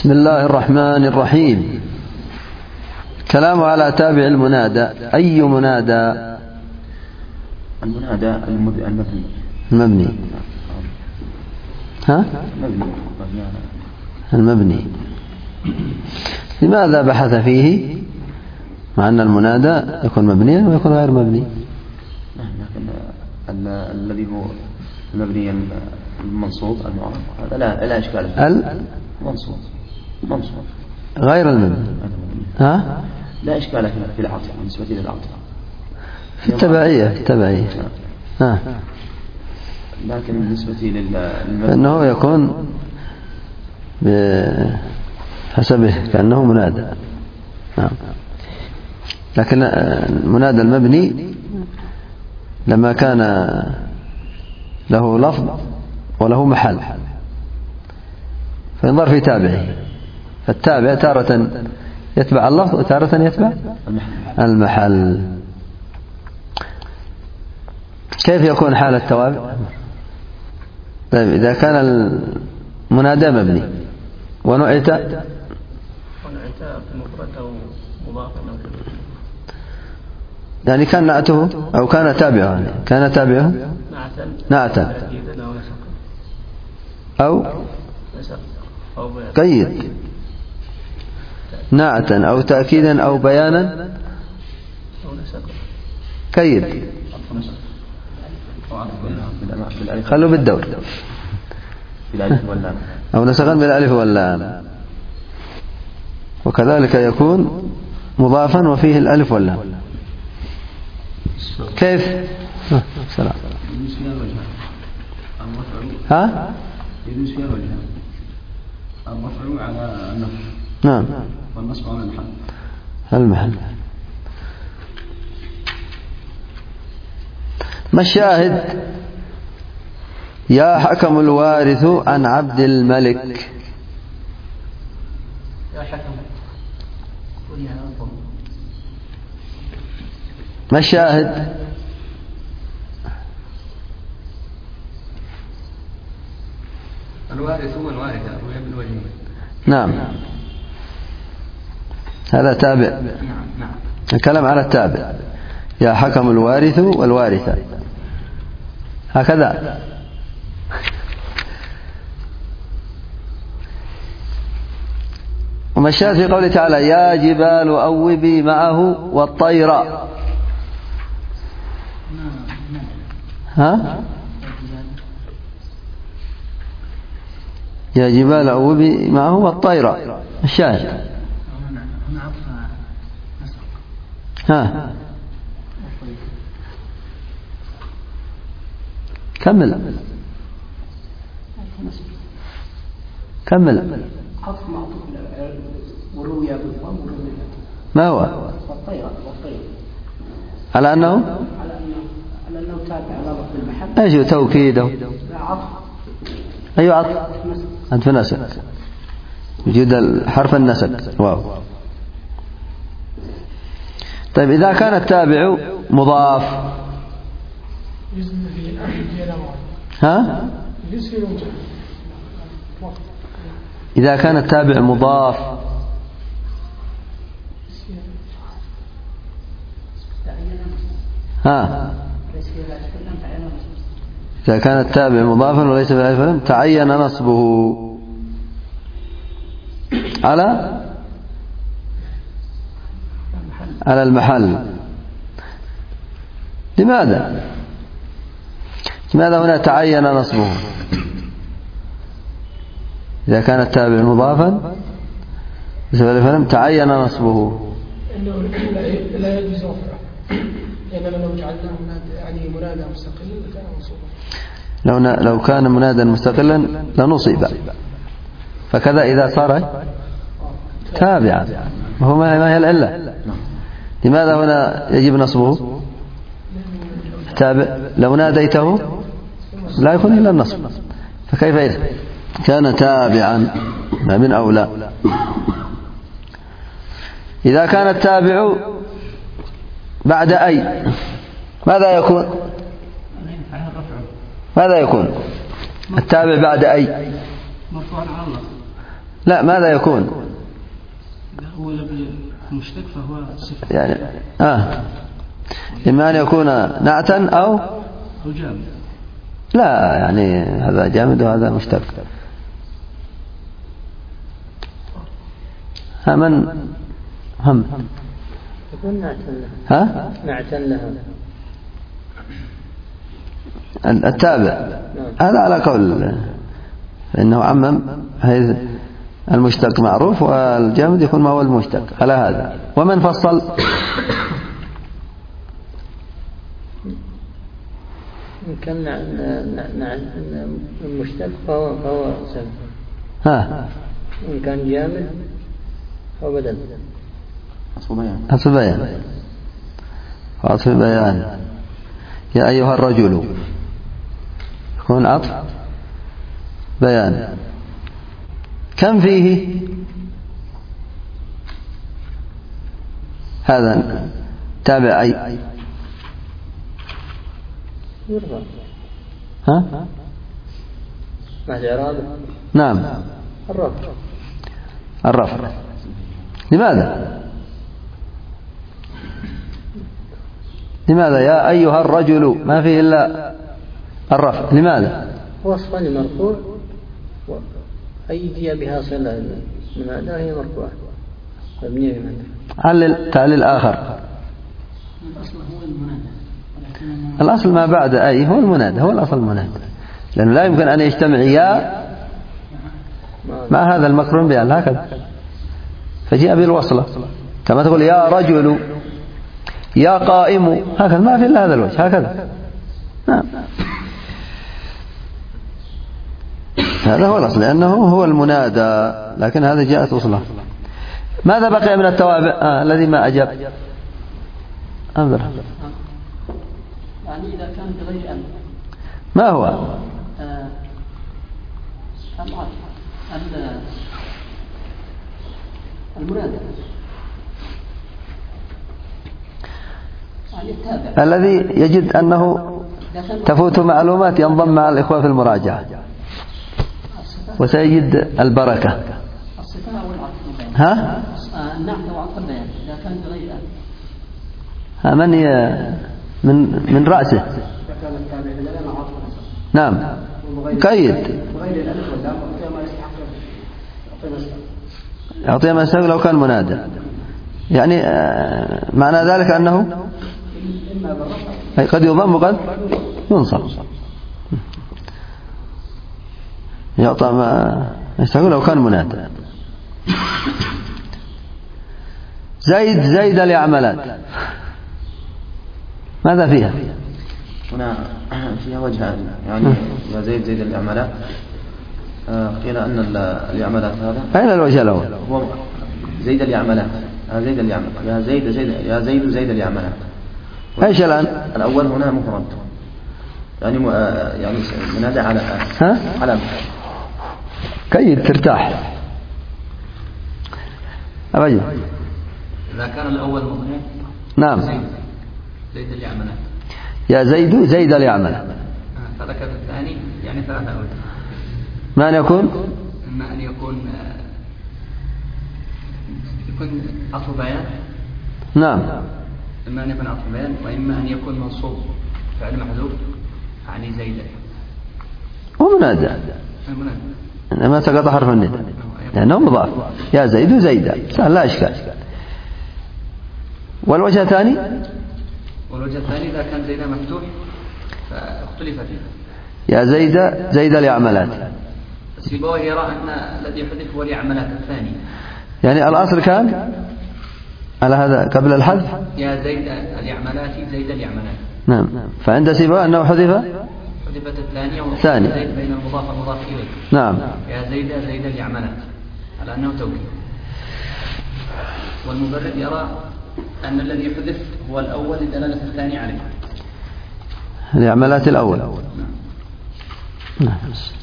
بسم الله الرحمن الرحيم. كلام على تابع المنادى. أي منادى؟ المنادى المبني. ها؟ المبني. لماذا بحث فيه مع أن المنادى يكون مبنيا ويكون غير مبني؟ لكن الذي هو المبني المنصوب المعرب هذا لا إشكال فيه. منصوب غير المبني. ها؟ لا إشكال في العطف بالنسبة للعطف في التبعية. ها. لكن بالنسبة للمبني فإنه يكون بحسبه كأنه منادى. نعم. لكن المنادى المبني لما كان له لفظ وله محل فينظر في تابعه، فالتابع تارة يتبع اللفظ وتارة يتبع المحل. كيف يكون حال التوابع؟ طيب إذا كان المنادى مبني ونعت يعني كان نعته أو كان تابعه، كان تابعه نعتا أو قيد نعتا أو تأكيدا أو بيانا قيد. خلوا بالدور أو نسخا بالألف واللام. وكذلك يكون مضافا وفيه الألف واللام. كيف؟ سلام. ها؟ الرفع على النصب. نعم. والنصب على المحل. ما الشاهد؟ يا حكم الوارث عن عبد الملك. يا حكم. ما الشاهد؟ الوارث هو الوارثة وهي بالوجه. نعم. هذا تابع. نعم. الكلام على التابع. يا حكم الوارث والوارثة هكذا. وما الشاهد في قوله تعالى يا جبال أوبي معه والطير. ها؟ يا جبال أوبي معه والطير. الشاهد ها كمل عطف معطوف وروي بالضم وروي ما هو والطير على أنه تابع على لفظ المحل. ايش توكيده؟ عطف. أي عطف؟ أنت نسك وجود حرف النسك واو. طيب إذا كان التابع مضاف ها؟ إذا كان التابع مضاف ها؟ إذا كان التابع مضافا وليس في الألف واللام تعين نصبه على المحل. لماذا هنا تعين نصبه؟ إذا كان التابع مضافا وليس في الألف واللام تعين نصبه. إنه لا يجوز رفعه، لأننا لو جعلناه يعني منادى مستقل لكان منصوبا. لو كان منادا مستقلا لنصب، فكذا إذا صار تابعا. وهو ما هي العلة؟ لماذا هنا يجب نصبه؟ تابع لو ناديته لا يكون إلا النصب، فكيف إذا كان تابعا؟ ما من أولى. إذا كان التابع بعد أي ماذا يكون؟ التابع بعد أي؟ لا، ماذا يكون؟ هو المشتق فهو صفة يعني إما أن يكون نعتا أو جامد. لا، يعني هذا جامد وهذا مشتق. من هم يكون نعتا لها التابع. هذا على قول إنه عمم، المشتق معروف والجامد يكون ما هو المشتق على هذا. ومن فصل؟ إن كان المشتق فهو سبب. إن كان جامد فهو بدل. عطف بيان. عطف بيان. يا أيها الرجل يكون عطف بيان. كم فيه؟ هذا تابع أي؟ يرفع. مع الإعراب. نعم. الرفع. لماذا يا أيها الرجل ما فيه إلا الرفع؟ لماذا؟ وصفا لمرفوع أيدي بها صلة من هذا هي مرفوعة مبنية بمعنى. تعليل آخر. الأصل ما بعد أي هو المنادى، هو الأصل المنادى، لأنه لا يمكن أن يجتمع يا مع هذا المقرون بأن هكذا، فجاء بالوصلة كما تقول يا رجل يا قائم، هكذا ما في إلا هذا الوجه هكذا. نعم. هذا هو الأصل لأنه هو المنادى، لكن هذا جاءت وصلة. ماذا بقي من التوابع الذي ما أجاب؟ أنظر. يعني إذا كان بغير أمر ما هو؟ المنادى الذي يجد أنه تفوت معلومات ينضم مع الإخوة في المراجعة وسيجد البركة. الصفة والعطف. النعت وعطف البيان إذا كان بغير أمر. من رأسه. نعم. قيد. أعطي ما يستحق لو كان منادى. يعني معنى ذلك أنه قد يضم وقد ينصب. يعطى ما يستحق لو كان منادى. زيد اليعملات ماذا فيها؟ هنا فيها وجهان، يعني يا زيد اليعملات. قيل أن اليعملات هذا أين الوجه الأول؟ هو زيد اليعملات. يا زيد اليعملات. ايش الآن؟ الأول هنا مفرد، يعني منادى على كي ترتاح أبجل. إذا كان الأول مضموم. نعم. زيد اليعملات. يا زيد اليعملات. فذكر الثاني يعني ثلاثة أوجه. ما أن يكون؟ إما أن يكون عطف بيان. نعم. إما أن يكون عطف بيان، وإما أن يكون منصوب فعل محذوف يعني زيد. ومنادى. إنما سقط حرف النداء لأنه مضاف. يا زيد زيدا سهل لا إشكال. والوجه الثاني؟ والوجه الثاني إذا كان زيدا مفتوح فاختلف فيه. يا زيد اليعملات. السيبويه يرى أن الذي يحذف هو اليعملات الثاني. يعني الأصل كان على هذا قبل الحذف يا زيد اليعملات زيد اليعملات. نعم. فعند سيبويه أنه حذفت الثانية ثاني بين المضاف والمضاف إليه. نعم. يا زيد اليعملات على أنه توكيد. والمبرد يرى أن الذي يحذف هو الأول لدلالة الثاني عليه. اليعملات الأول. نعم.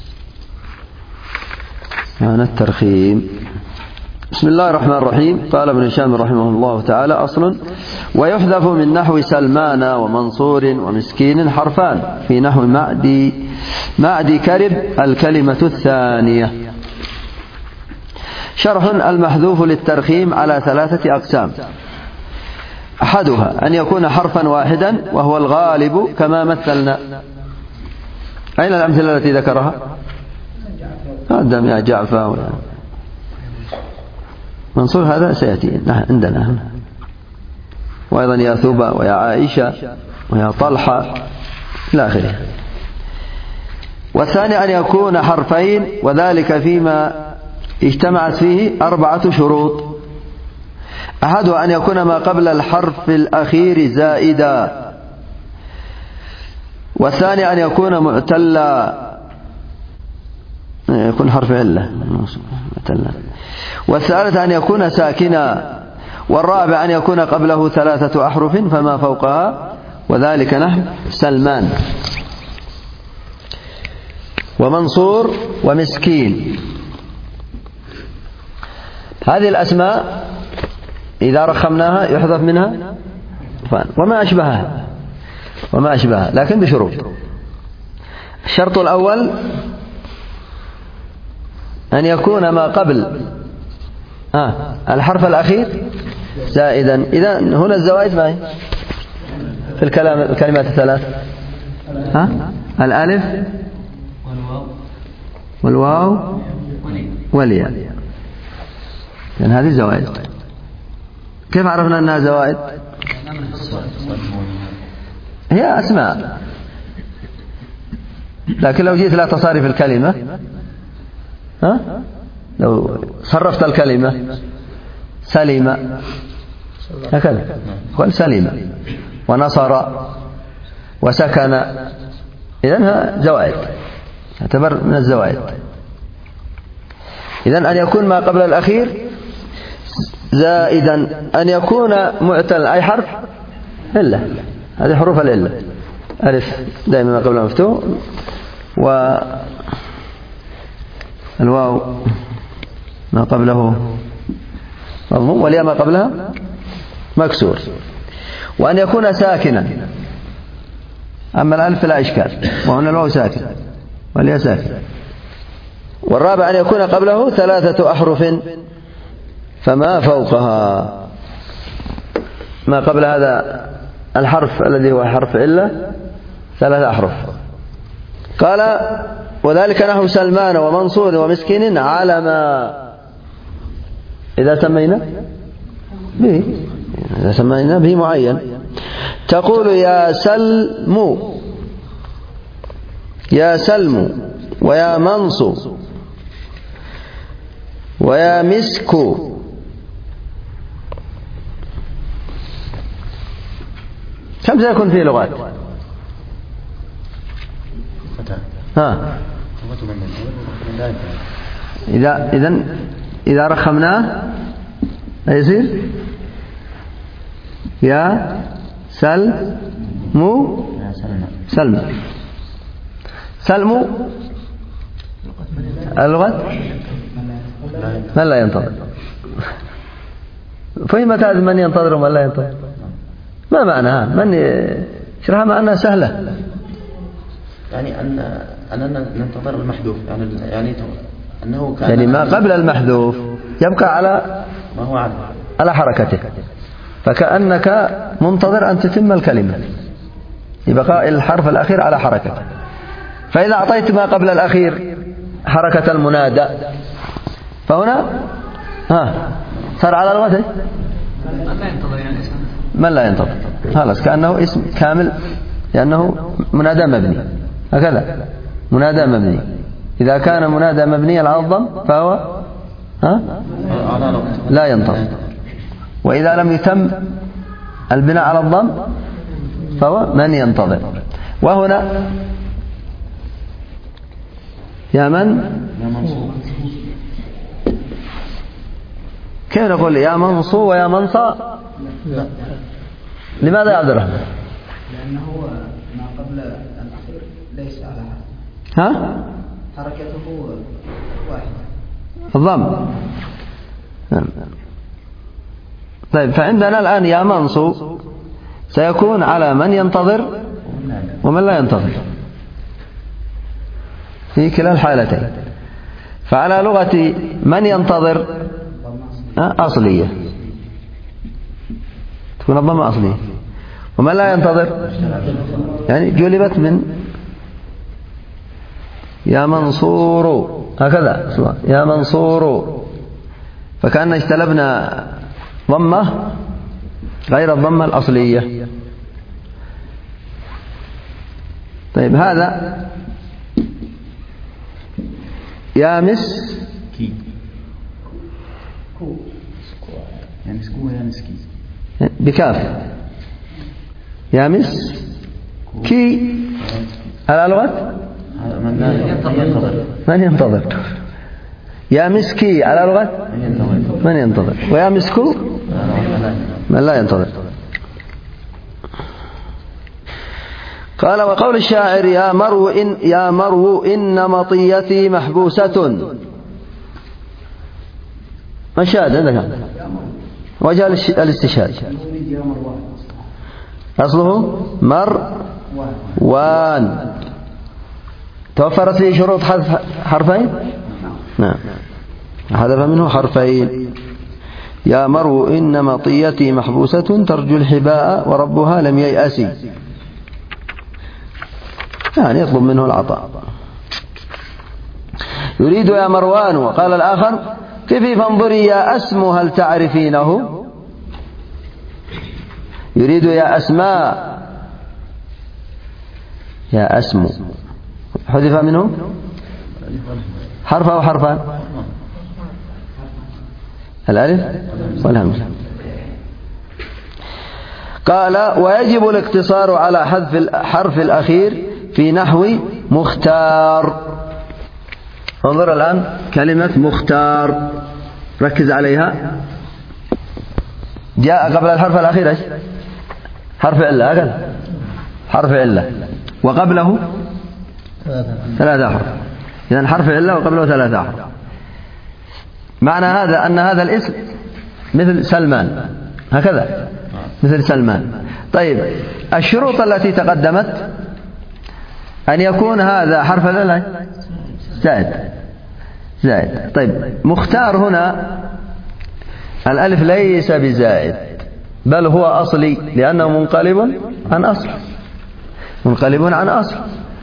هنا الترخيم. بسم الله الرحمن الرحيم. قال ابن هشام رحمه الله تعالى: أصل: ويحذف من نحو سلمان ومنصور ومسكين حرفان في نحو معدي كرب الكلمة الثانية. شرح. المحذوف للترخيم على 3 أقسام. أحدها أن يكون حرفا واحدا وهو الغالب كما مثلنا. أين الأمثلة التي ذكرها؟ قدم يا جعفر. منصور هذا سيأتي عندنا هنا. وأيضا يا ثوبة ويا عائشة ويا طلحة إلى آخره. والثاني أن يكون حرفين وذلك فيما اجتمعت فيه 4 شروط. أحدها أن يكون ما قبل الحرف الأخير زائدا. والثاني أن يكون معتلا، يكون حرف علة. والثالث أن يكون ساكنا. والرابع أن يكون قبله 3 أحرف فما فوقها، وذلك نحو سلمان ومنصور ومسكين. هذه الأسماء إذا رخمناها يحذف منها وما أشبهها لكن بشروط. الشرط الأول أن يكون ما قبل الحرف الأخير زائدا. إذا هنا الزوائد ما هي في الكلمات الثلاث؟ الألف والواو والياء. يعني هذه زوائد. كيف عرفنا أنها زوائد؟ هي أسماء، لكن لو جيت لا تصارف الكلمة، لو صرفت الكلمة سليمة هكذا، قل سليمة ونصر وسكن، إذن زوائد، تعتبر من الزوائد. إذن أن يكون ما قبل الأخير زائدا، أن يكون معتل أي حرف إلا، هذه حروف الإلا، ألف دائما ما قبلها مفتوح، والواو ما قبله مضموم، والياء ما قبلها مكسور، وأن يكون ساكنا. أما الألف لا إشكال، وهنا الواو ساكن والياء ساكن. والرابع أن يكون قبله 3 أحرف فما فوقها، ما قبل هذا الحرف الذي هو حرف إلا 3 أحرف. قال وذلك نحو سلمان ومنصور ومسكين على ما إذا سمينا به معين. تقول يا سلم ويا منصور ويا مسك. كم سيكون فيه لغات؟ إذا رخمناه يصير يا سلم اللغة من لا ينتظر. فهمت هذا من ينتظر ومن لا ينتظر؟ ما معناها؟ من شرحها معناها سهلة، يعني أننا ننتظر المحذوف، يعني أنه كان يعني ما قبل المحذوف يبقى ما هو على حركته، فكأنك منتظر أن تتم الكلمة يبقى الحرف الأخير على حركته. فإذا أعطيت ما قبل الأخير حركة المنادى فهنا صار على لغته من لا ينتظر، خلاص كأنه اسم كامل، لأنه منادى مبني، هكذا منادى مبني. إذا كان منادى مبنيا على الضم فهو لا ينتظر، وإذا لم يتم البناء على الضم فهو من ينتظر. وهنا يا من كيف نقول يا منصو ويا منصى؟ لماذا يا عبد الرحمن؟ لأنه ما قبل الأخير ليس على حركته واحدة الضم. طيب فعندنا الآن يا منصو سيكون على من ينتظر ومن لا ينتظر في كلا الحالتين. فعلى لغة من ينتظر أصلية، تكون الضمة أصلية. وما لا ينتظر يعني جلبت من يا منصور هكذا، يا منصور، فكأن اجتلبنا ضمة غير الضمة الأصلية. طيب هذا يا مسكي بكاف، يا مسكي على لغة من ينتظر، يا مسكي على لغة من ينتظر، ويا مسكو من لا ينتظر. قال وقول الشاعر يا مرو إن مطيتي محبوسة، ما شاهد عندك وجه الاستشهاد أصله مروان، توفرت فيه شروط حذف حرفين، نعم حذف منه حرفين. يا مرو إن مطيتي محبوسة ترجو الحباء وربها لم ييأسي، يعني يطلب منه العطاء. يريد يا مروان. وقال الآخر كيف فانظري يا أسم هل تعرفينه، يريد يا أسماء، يا أسم حذف منه حرف أو حرفان، الألف والهمزة. قال ويجب الاقتصار على حذف الحرف الأخير في نحو مختار. انظر الآن كلمة مختار، ركز عليها. جاء قبل الحرف الأخير ايش؟ حرف علة، هكذا حرف علة، وقبله 3 أحرف. إذن حرف علة وقبله 3 أحرف. معنى هذا أن هذا الاسم مثل سلمان، هكذا مثل سلمان. طيب الشروط التي تقدمت أن يكون هذا حرف العلة زائد. طيب مختار هنا الألف ليس بزائد، بل هو أصلي، لأنه منقلب عن أصل.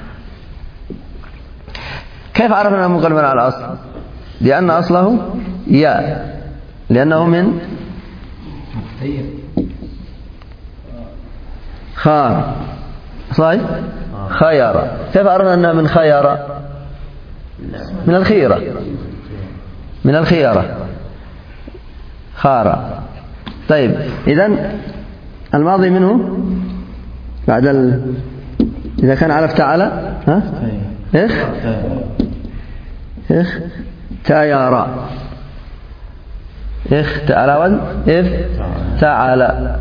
كيف عرفنا أنه منقلب عن الأصل؟ لأن أصله ياء، لأنه من خار، صحيح؟ خيار. كيف عرفنا أنها من خيار؟ من الخيارة خارة. طيب إذن الماضي منه بعد إذا كان على افتعل تيارا، على وزن افتعل،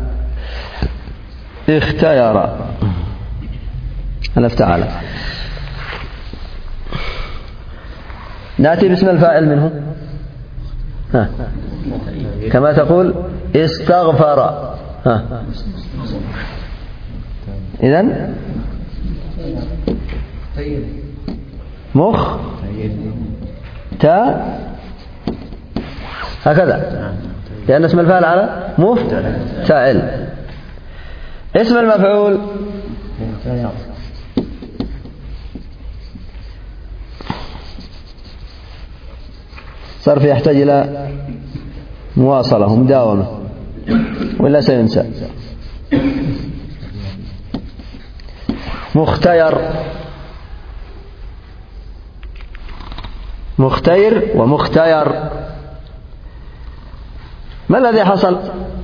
اختيارا على افتعل. نأتي باسم الفاعل منه كما تقول استغفر. إذن مخ تا هكذا، لأن اسم الفاعل على مفتعل. اسم المفعول صرف يحتاج إلى مواصلة ومداومة ولا سينسى. مختير ومختير. ما الذي حصل؟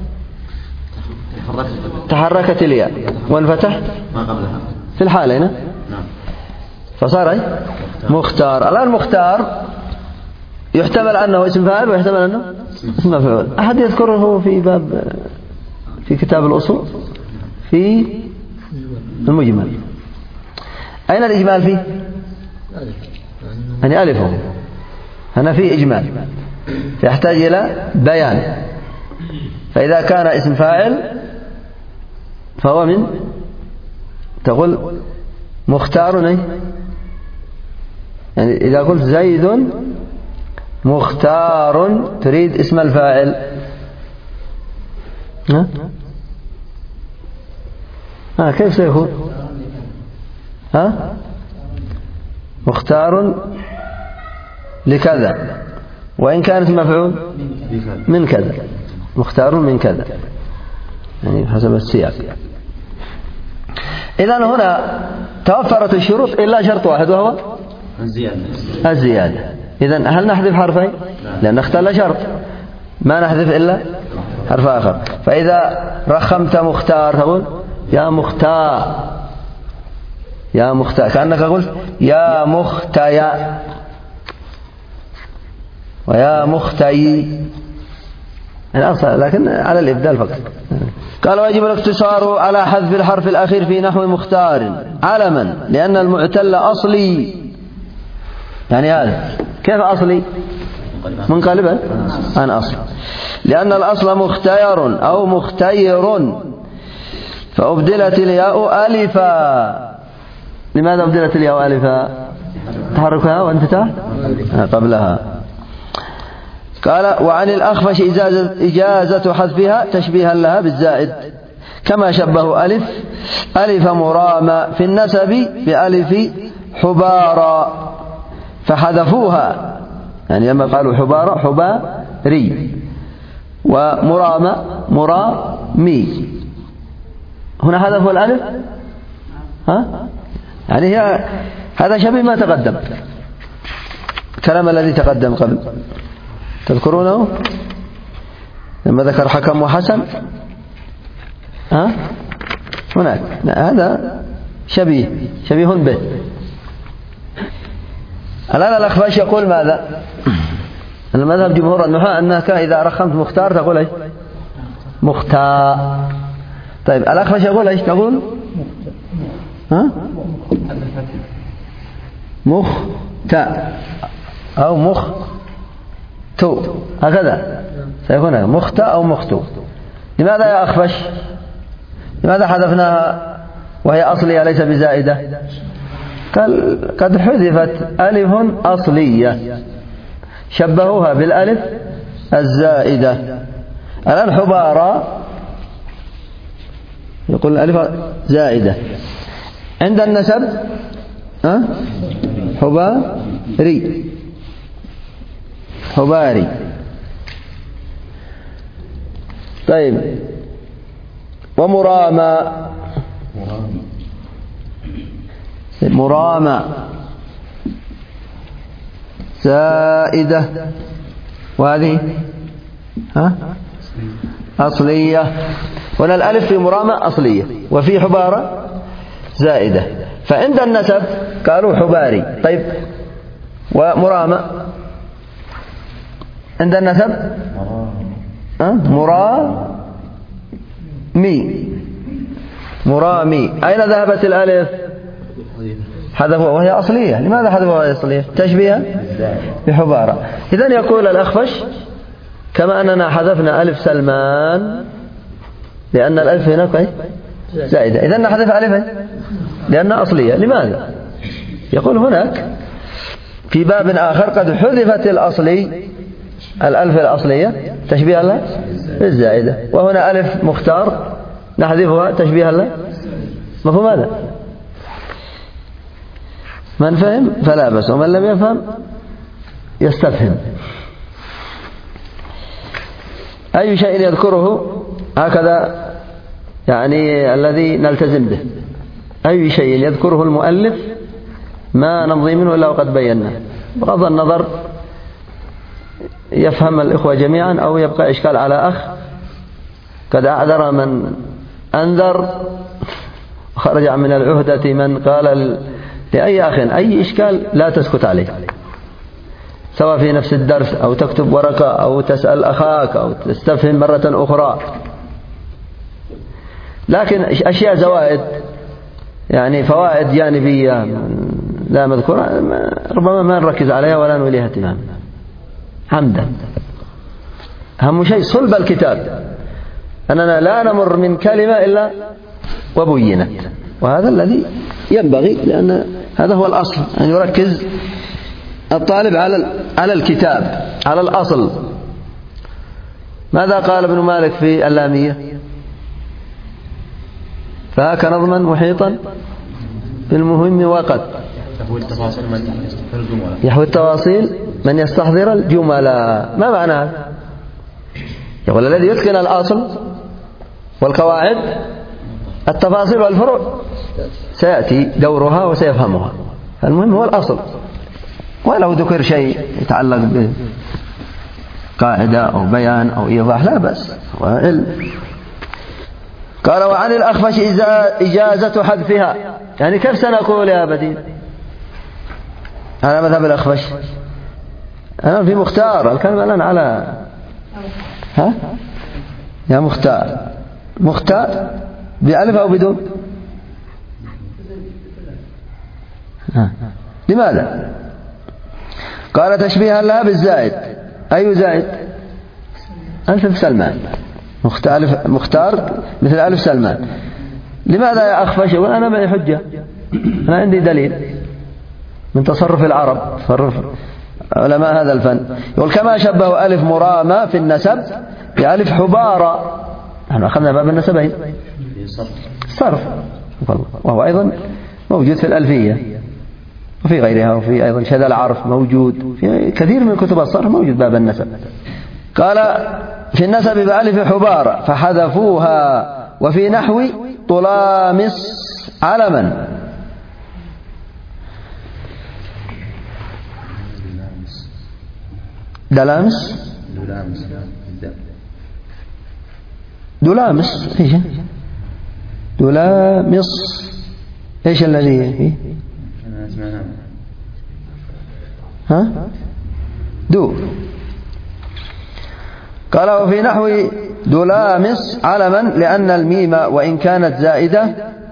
تحركت الياء وانفتح في الحالة هنا فصار مختار. الآن مختار يحتمل أنه اسم فاعل ويحتمل أنه اسم مفعول. أحد يذكره في باب في كتاب الأصول في المجمل؟ أين الإجمال فيه؟ يعني ألفه هنا فيه إجمال يحتاج إلى بيان. فإذا كان اسم فاعل فهو من تقول مختار، يعني إذا قلت زيد مختار تريد اسم الفاعل. كيف سيكون؟ مختار لكذا، وإن كانت مفعول من كذا، مختار من كذا، يعني حسب السياق. إذن هنا توفرت الشروط إلا شرط واحد وهو الزيادة. إذن هل نحذف حرفين؟ لأن اختل شرط، ما نحذف إلا حرف آخر. فإذا رخمت مختار تقول يا مختار، يا مختار، كأنك قلت يا مختيا ويا مختي الأصل، لكن على الإبدال فقط. قال ويجب الاقتصار على حذف الحرف الأخير في نحو مختار علما، لأن المعتل أصلي. يعني هذا كيف أصلي؟ منقلبا عن أصل، لأن الأصل مختير أو مختير، فأبدلت الياء ألفا. لماذا أبدلت الياء ألفا؟ تحركها وانتهى قبلها. قال وعن الأخفش إجازة حذفها تشبيها لها بالزائد، كما شبه ألف مرامى في النسب بألف حبارى فحذفوها، يعني لما قالوا حبارى حباري، ومرامى مرامي، هنا حذفوا الألف. يعني هذا شبيه ما تقدم، الكلام الذي تقدم قبل، تذكرونه لما ذكر حكم وحسن. هناك هذا شبيه به. الآن الأخفش يقول ماذا؟ المذهب جمهور النحاة أنك إذا رخمت مختار تقول ايش؟ مختار. طيب الأخفش يقول ايش تقول؟ مختا أو مختو، هكذا سيكون مختا أو مختو. لماذا يا أخفش؟ لماذا حذفناها وهي أصلية ليس بزائدة؟ قال قد حذفت ألف أصلية شبهوها بالألف الزائدة. الآن حبارى يقول الألف زائدة، عند النسب حباري. طيب ومرامى زائدة، وهذه أصلية. هنا الألف في مرامى أصلية وفي حبارة زائدة، فعند النسب قالوا حباري. طيب ومرامى عند النسب مرامي. أين ذهبت الألف؟ حذفوها وهي أصلية. لماذا حذفوها وهي أصلية؟ تشبيه بحبارة. إذن يقول الأخفش كما أننا حذفنا ألف سلمان لأن الألف هناك زائدة، إذن نحذف ألفا لأنها أصلية. لماذا؟ يقول هناك في باب آخر قد حذفت الألف الأصلية تشبيه لها بالزائدة، وهنا ألف مختار نحذفها تشبيه لها. مفهوم هذا؟ من فهم فلا بس، ومن لم يفهم يستفهم. أي شيء يذكره هكذا يعني الذي نلتزم به، أي شيء يذكره المؤلف ما نمضي منه إلا وقد بيناه، بغض النظر يفهم الإخوة جميعا أو يبقى إشكال على أخ قد أعذر من أنذر وخرج من العهدة من قال لأي أخ أي إشكال لا تسكت عليه، سواء في نفس الدرس أو تكتب ورقة أو تسأل أخاك أو تستفهم مرة أخرى. لكن أشياء زوائد يعني فوائد جانبية لا مذكورة ربما ما نركز عليها ولا نوليها اهتمام عمدا. أهم شيء صلب الكتاب، أننا لا نمر من كلمة إلا وبينت، وهذا الذي ينبغي، لأن هذا هو الأصل أن يركز الطالب على الكتاب، على الأصل. ماذا قال ابن مالك في اللامية؟ فهاك نظما محيطا بالمهم وقد يحوي التواصيل من يستحضر الجمل. ما معنى هذا؟ يقول الذي يتقن الأصل والقواعد التفاصيل والفروع سيأتي دورها وسيفهمها. المهم هو الأصل، ولو ذكر شيء يتعلق بقاعدة أو بيان أو إيضاح لا بأس، هو علم. قال وعن الأخفش إجازة حذفها، يعني كيف سنقول يا بديل على مذهب الأخفش؟ أنا في مختار الكلمة الآن على يا مختار بألف أو بدون؟ لماذا؟ قال تشبيها لها بالزائد. أي زائد؟ ألف سلمان. مختار مثل ألف سلمان. لماذا يا أخفش؟ يقول أنا معي حجة، أنا عندي دليل من تصرف العرب، تصرف علماء هذا الفن. يقول كما شبه ألف مرامى في النسب بألف حبارة. نحن أخذنا باب النسبين صرف، وهو أيضا موجود في الألفية وفي غيرها، وفي أيضا شذا العرف موجود في كثير من كتب الصرف، موجود باب النسب. قال في النسب بألف حبارة فحذفوها. وفي نحو طلامس علما. دلامس ايش؟ دلامس ايش الذي فيه؟ دو. قال وفي نحو دلامس علما لأن الميم وإن كانت زائدة.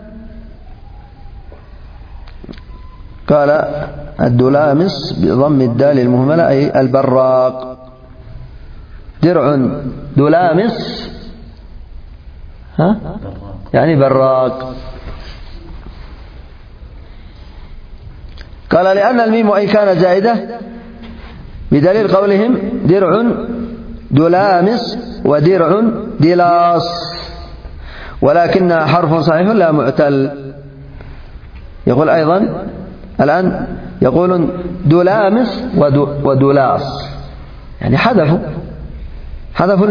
قال الدلامس بضم الدال المهملة أي البراق. درع دلامس يعني براق. قال لأن الميم وإن كانت زائدة بدليل قولهم درع دلامس ودرع دلاس، ولكنها حرف صحيح لا معتل. يقول أيضا الآن يقولون دلامس ودلاس، يعني حذفوا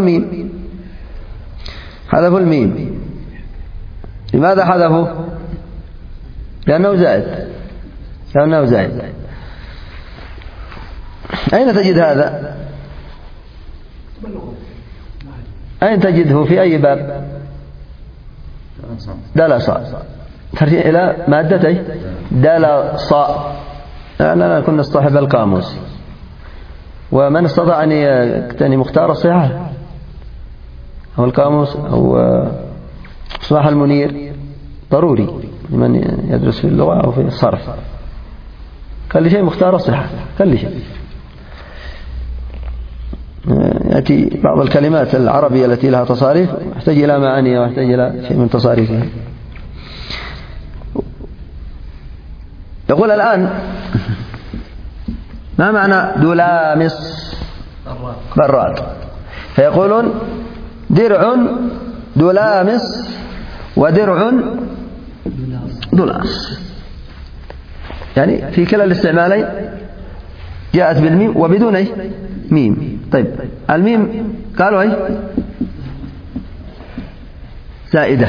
الميم. لماذا حذفوا؟ لأنه زائد. أين تجد هذا؟ أين تجده؟ في أي باب؟ دلصا. ترجع إلى مادتي دلصا. أنا كنا صاحب القاموس، ومن استطاع أن يقتني مختار الصحة أو القاموس أو مصباح المنير ضروري لمن يدرس في اللغة أو في الصرف. كل شيء مختار الصحة، كل شيء. يأتي بعض الكلمات العربية التي لها تصاريف يحتاج إلى معاني ويحتاج إلى شيء من تصاريفها. يقول الآن ما معنى دلامس؟ براق. فيقولون درع دلامس ودرع دلاس، يعني في كلا الاستعمالين جاءت بالميم وبدون ميم. طيب الميم قالوا اي زائدة،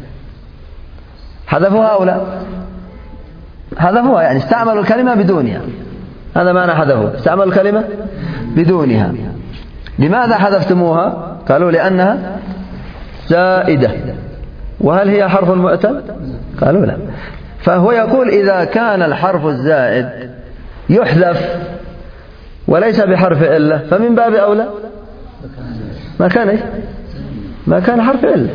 حذفوها أو لا؟ حذفوها، يعني استعملوا الكلمة بدونها. هذا معنى حذفوها، استعملوا الكلمة بدونها. لماذا حذفتموها؟ قالوا لأنها زائدة. وهل هي حرف معتل؟ قالوا لا. فهو يقول إذا كان الحرف الزائد يحذف وليس بحرف علة فمن باب أولى ما كان حرف علة،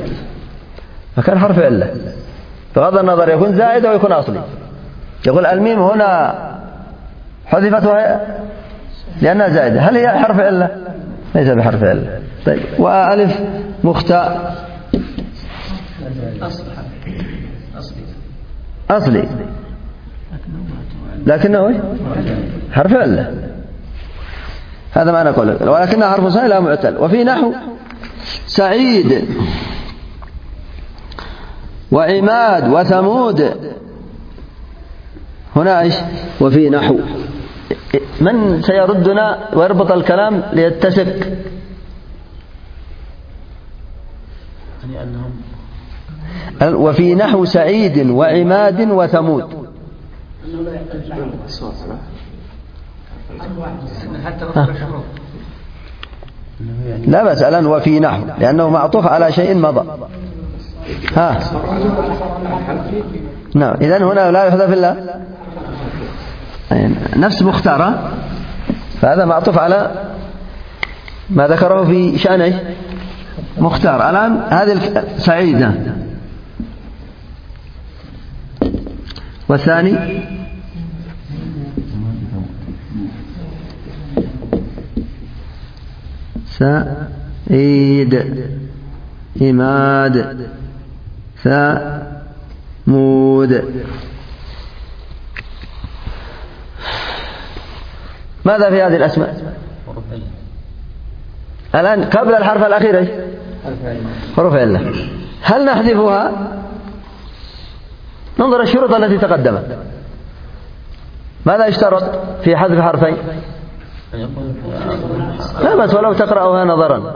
بغض النظر يكون زائد أو يكون أصلي. يقول الميم هنا حذفت لأنها زائدة، هل هي حرف علة؟ ليس بحرف علة. طيب وألف مختاء أصلي. لكنه حرف علة، هذا معنى قوله، ولكنها حرف ثاني لا معتل. وفي نحو سعيد وعماد وثمود، هنا ايش؟ وفي نحو. من سيردنا ويربط الكلام ليتسق؟ وفي نحو سعيد وعماد وثمود، لا بأس الآن وفي نحو لأنه معطوف على شيء مضى. ها نعم، إذن هنا لا يحذف إلا نفس مختارة، فهذا معطوف على ما ذكره في شأن مختار. الآن هذه سعيدة، والثاني سعيد عماد ثمود. ماذا في هذه الأسماء؟ الآن قبل الحرف الأخير حروف علة، هل نحذفها؟ ننظر الشروط التي تقدمت. ماذا يشترط في حذف حرفين؟ لا بس ولو تقرأها نظرا.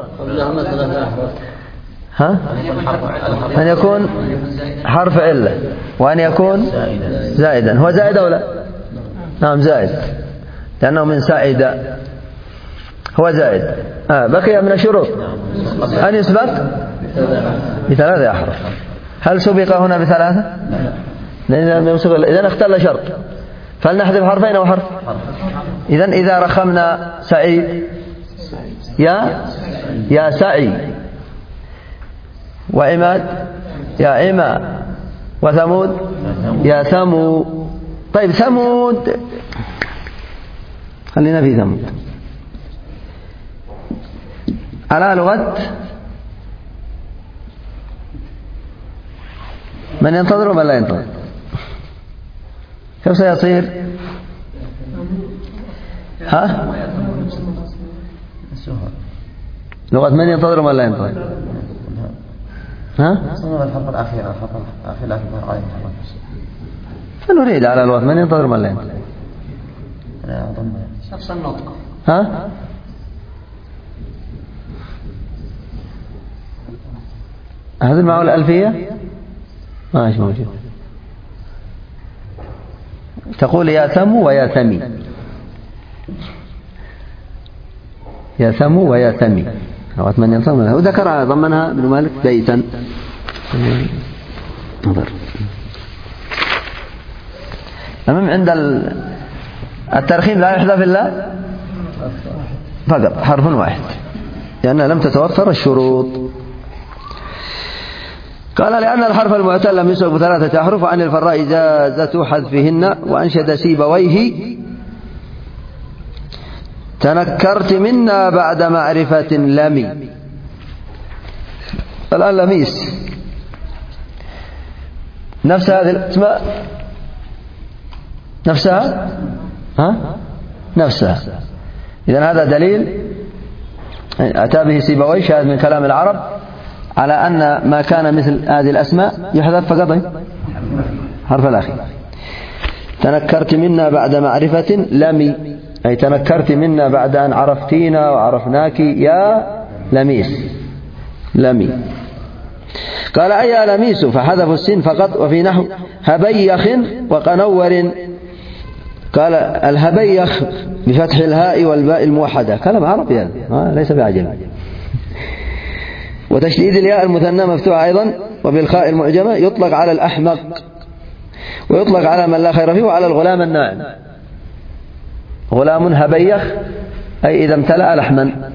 ها؟ أن يكون حرف علة، وأن يكون زائدا. هو زائد أو لا؟ نعم زائد، لأنه من سعيد، هو زائد. بقي من الشروط أن يسبق بثلاثة أحرف. هل سبق هنا بثلاثة؟ إذن اختل شرط، فلنحذف حرفين أو حرف. إذن إذا رخمنا سعيد يا سعي، وعماد يا عما، وثمود يا ثمو. طيب ثمود، خلينا في ثمود على لغة من ينتظر ومن لا ينتظر. كيف سيصير؟ ها؟ لغة من ينتظر ومن لا ينتظر؟ ها؟ الحرف الأخير، الحرف الأخير فنريد على لغة من ينتظر ومن لا ينتظر. نفس النطق. ها؟ هذا معه الألفية؟ ماشي موجود. تقول يا ثمو ويا ثمي، يا ثمو ويا ثمي، لغة من ينتظر. وذكر ضمنها ابن مالك بيتا. نظر المهم عند الترخيم لا يحذف إلا فقط حرف واحد، لأنها لم تتوفر الشروط. قال لأن الحرف المعتل لم يسبق بثلاثة أحرف، وعن الفراء إجازة حذفهن. وأنشد سيبويه تنكرت منا بعد معرفة لمي. الآن لميس نفس هذه الاسماء، نفسها نفسها. إذن هذا دليل أتى به سيبويه شاهد من كلام العرب على أن ما كان مثل هذه الأسماء يحذف فقط حرف الأخير. تنكرت منا بعد معرفة لمي، أي تنكرت منا بعد أن عرفتينا وعرفناك يا لميس، لمي. قال أي لميس، فحذفوا السين فقط. وفي نحو هبيخ وقنور، قال الهبيخ بفتح الهاء والباء الموحدة، كلام عربي هذا ليس بعجم. وتشديد الياء المثنى مفتوحة أيضا، وبالخاء المعجمة. يطلق على الأحمق، ويطلق على من لا خير فيه، وعلى الغلام الناعم. غلام هبيخ أي إذا امتلأ لحما.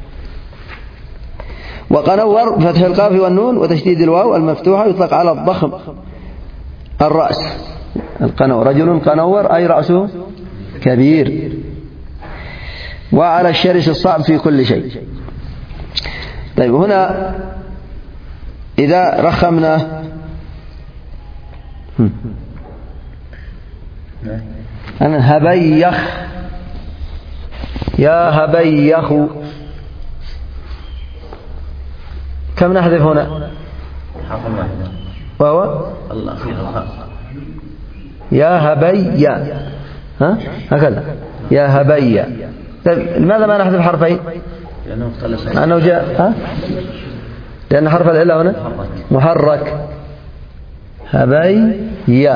وقنور فتح القاف والنون وتشديد الواو المفتوحة، يطلق على الضخم الرأس. القنور رجل قنور أي رأسه كبير. وعلى الشرس الصعب في كل شيء. طيب هنا إذا رخمنا أنا هبيخ، يا هبيخ. كم نحذف هنا؟ حرفا واحدا وهو الأخير الخاء. يا هبي، ها هكذا يا هبي. طيب لماذا ما نحذف حرفين؟ لأنه اختلس لأنه جاء، ها؟ لأن حرف العلة هنا محرك. هبي يا،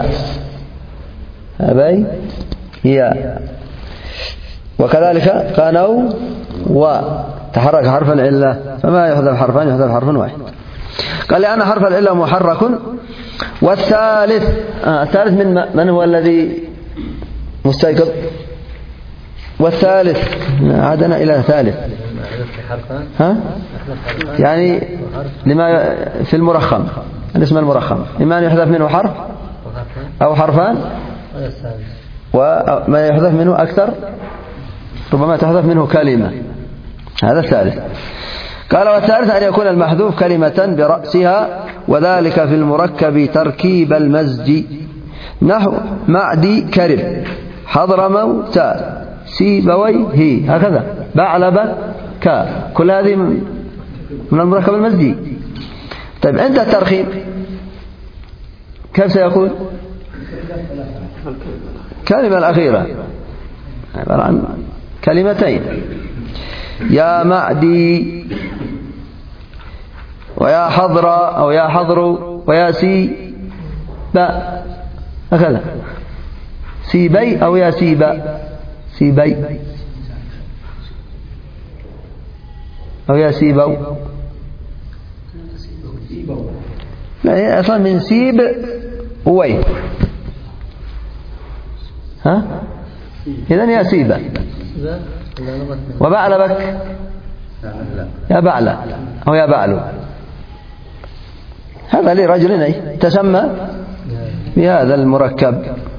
هبي يا. وكذلك قالوا وتحرك حرف العلة، فما يحذف حرفان، يحذف حرف واحد. قال لأن حرف العلة محرك. والثالث الثالث من هو الذي مستيقظ؟ والثالث عادنا إلى ثالث، ها؟ يعني لما في المرخم، الاسم المرخم إما أن يحذف منه حرف أو حرفان، وما يحذف منه أكثر، ربما تحذف منه كلمة. هذا الثالث. قال والثالث أن يكون المحذوف كلمة برأسها، وذلك في المركب تركيب المزج، نحو معدي كرب، حضرموت، سيبويه، هكذا بعلب كا، كل هذه من المركب المزجي. طيب عند الترخيب كيف سيكون؟ كلمة الأخيرة عبارة عن كلمتين، يا معدي ويا حضر أو يا حضر ويا سيبا، هكذا سيبي أو يا سيبا، سيبي أو يا سيبو. لا هي أصلا من سيب وي، ها؟ إذن يا سيبا. وبعلبك يا بعلى أو يا بعلو، هذا لرجل تسمى بهذا المركب.